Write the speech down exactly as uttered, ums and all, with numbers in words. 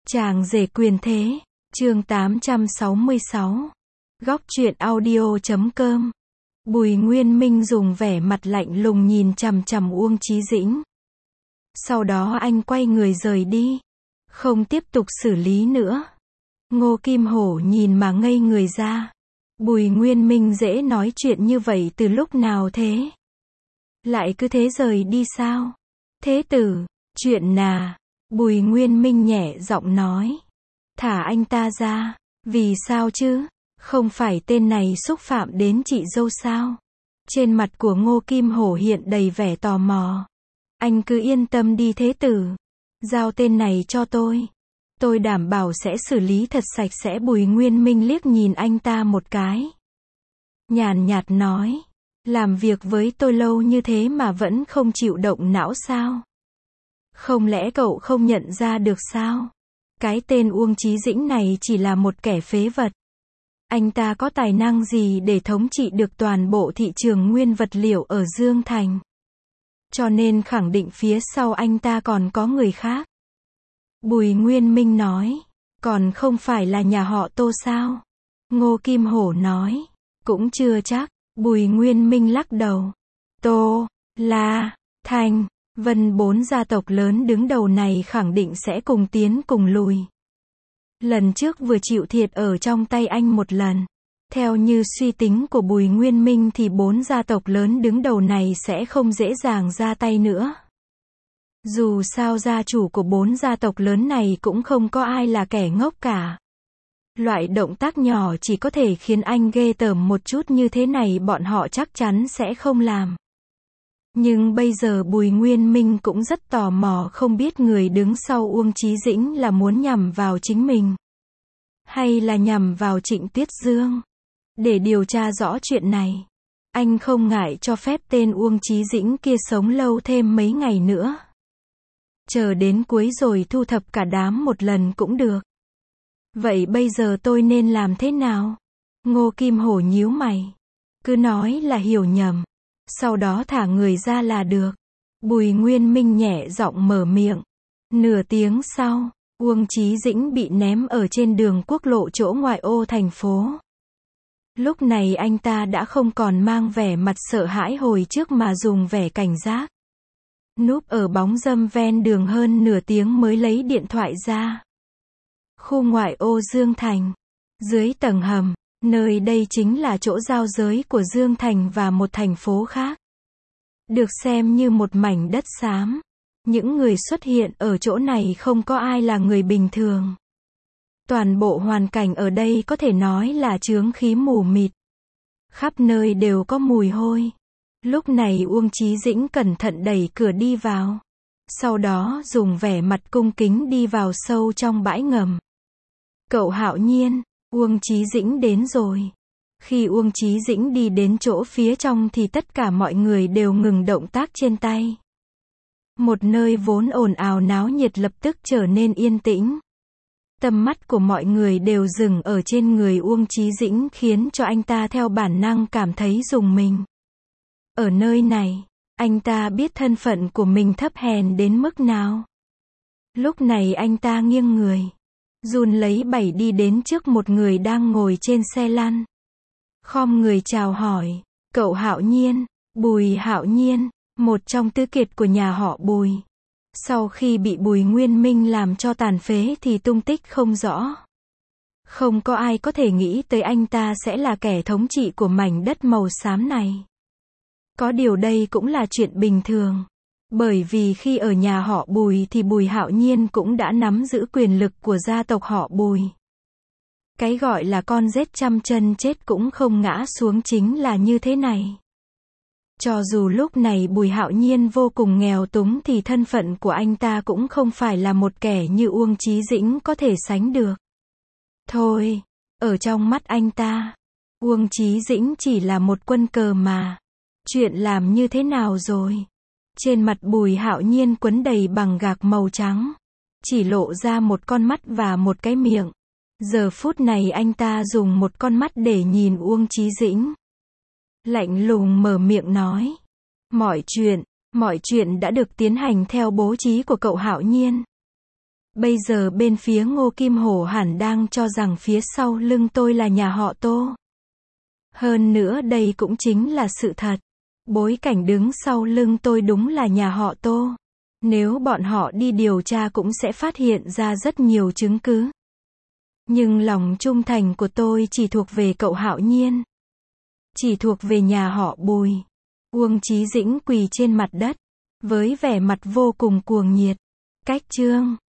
Chàng rể quyền thế, chương tám trăm sáu mươi sáu. Góc truyện audio chấm com. Bùi Nguyên Minh dùng vẻ mặt lạnh lùng nhìn chằm chằm Uông Chí Dĩnh. Sau đó anh quay người rời đi, không tiếp tục xử lý nữa. Ngô Kim Hổ nhìn mà ngây người ra. Bùi Nguyên Minh dễ nói chuyện như vậy từ lúc nào thế? Lại cứ thế rời đi sao? Thế tử, chuyện nà. Bùi Nguyên Minh nhẹ giọng nói. Thả anh ta ra. Vì sao chứ? Không phải tên này xúc phạm đến chị dâu sao? Trên mặt của Ngô Kim Hổ hiện đầy vẻ tò mò. Anh cứ yên tâm đi thế tử. Giao tên này cho tôi. Tôi đảm bảo sẽ xử lý thật sạch sẽ. Bùi Nguyên Minh liếc nhìn anh ta một cái. Nhàn nhạt nói. Làm việc với tôi lâu như thế mà vẫn không chịu động não sao? Không lẽ cậu không nhận ra được sao? Cái tên Uông Chí Dĩnh này chỉ là một kẻ phế vật. Anh ta có tài năng gì để thống trị được toàn bộ thị trường nguyên vật liệu ở Dương Thành? Cho nên khẳng định phía sau anh ta còn có người khác. Bùi Nguyên Minh nói. Còn không phải là nhà họ Tô sao? Ngô Kim Hổ nói. Cũng chưa chắc. Bùi Nguyên Minh lắc đầu. Tô, La, Thành, Vân bốn gia tộc lớn đứng đầu này khẳng định sẽ cùng tiến cùng lùi. Lần trước vừa chịu thiệt ở trong tay anh một lần. Theo như suy tính của Bùi Nguyên Minh thì bốn gia tộc lớn đứng đầu này sẽ không dễ dàng ra tay nữa. Dù sao gia chủ của bốn gia tộc lớn này cũng không có ai là kẻ ngốc cả. Loại động tác nhỏ chỉ có thể khiến anh ghê tởm một chút như thế này bọn họ chắc chắn sẽ không làm. Nhưng bây giờ Bùi Nguyên Minh cũng rất tò mò không biết người đứng sau Uông Chí Dĩnh là muốn nhằm vào chính mình. Hay là nhằm vào Trịnh Tuyết Dương. Để điều tra rõ chuyện này. Anh không ngại cho phép tên Uông Chí Dĩnh kia sống lâu thêm mấy ngày nữa. Chờ đến cuối rồi thu thập cả đám một lần cũng được. Vậy bây giờ tôi nên làm thế nào? Ngô Kim Hổ nhíu mày. Cứ nói là hiểu nhầm. Sau đó thả người ra là được. Bùi Nguyên Minh nhẹ giọng mở miệng. Nửa tiếng sau, Uông Chí Dĩnh bị ném ở trên đường quốc lộ chỗ ngoại ô thành phố. Lúc này anh ta đã không còn mang vẻ mặt sợ hãi hồi trước mà dùng vẻ cảnh giác. Núp ở bóng râm ven đường hơn nửa tiếng mới lấy điện thoại ra. Khu ngoại ô Dương Thành. Dưới tầng hầm, nơi đây chính là chỗ giao giới của Dương Thành và một thành phố khác. Được xem như một mảnh đất xám. Những người xuất hiện ở chỗ này không có ai là người bình thường. Toàn bộ hoàn cảnh ở đây có thể nói là chướng khí mù mịt. Khắp nơi đều có mùi hôi. Lúc này Uông Chí Dĩnh cẩn thận đẩy cửa đi vào. Sau đó dùng vẻ mặt cung kính đi vào sâu trong bãi ngầm. Cậu Hạo Nhiên, Uông Chí Dĩnh đến rồi. Khi Uông Chí Dĩnh đi đến chỗ phía trong thì tất cả mọi người đều ngừng động tác trên tay. Một nơi vốn ồn ào náo nhiệt lập tức trở nên yên tĩnh. Tầm mắt của mọi người đều dừng ở trên người Uông Chí Dĩnh khiến cho anh ta theo bản năng cảm thấy rùng mình. Ở nơi này, anh ta biết thân phận của mình thấp hèn đến mức nào. Lúc này anh ta nghiêng người. Run lấy bẩy đi đến trước một người đang ngồi trên xe lăn. Khom người chào hỏi. Cậu Hạo Nhiên, Bùi Hạo Nhiên, một trong tứ kiệt của nhà họ Bùi. Sau khi bị Bùi Nguyên Minh làm cho tàn phế thì tung tích không rõ. Không có ai có thể nghĩ tới anh ta sẽ là kẻ thống trị của mảnh đất màu xám này. Có điều đây cũng là chuyện bình thường. Bởi vì khi ở nhà họ Bùi thì Bùi Hạo Nhiên cũng đã nắm giữ quyền lực của gia tộc họ Bùi. Cái gọi là con rết trăm chân chết cũng không ngã xuống chính là như thế này. Cho dù lúc này Bùi Hạo Nhiên vô cùng nghèo túng thì thân phận của anh ta cũng không phải là một kẻ như Uông Chí Dĩnh có thể sánh được. Thôi, ở trong mắt anh ta, Uông Chí Dĩnh chỉ là một quân cờ mà. Chuyện làm như thế nào rồi? Trên mặt Bùi Hạo Nhiên quấn đầy bằng gạc màu trắng. Chỉ lộ ra một con mắt và một cái miệng. Giờ phút này anh ta dùng một con mắt để nhìn Uông Chí Dĩnh. Lạnh lùng mở miệng nói. Mọi chuyện, mọi chuyện đã được tiến hành theo bố trí của cậu Hạo Nhiên. Bây giờ bên phía Ngô Kim Hổ hẳn đang cho rằng phía sau lưng tôi là nhà họ Tô. Hơn nữa đây cũng chính là sự thật. Bối cảnh đứng sau lưng tôi đúng là nhà họ Tô. Nếu bọn họ đi điều tra cũng sẽ phát hiện ra rất nhiều chứng cứ. Nhưng lòng trung thành của tôi chỉ thuộc về cậu Hạo Nhiên. Chỉ thuộc về nhà họ Bùi. Uông Chí Dĩnh quỳ trên mặt đất, với vẻ mặt vô cùng cuồng nhiệt. Cách chương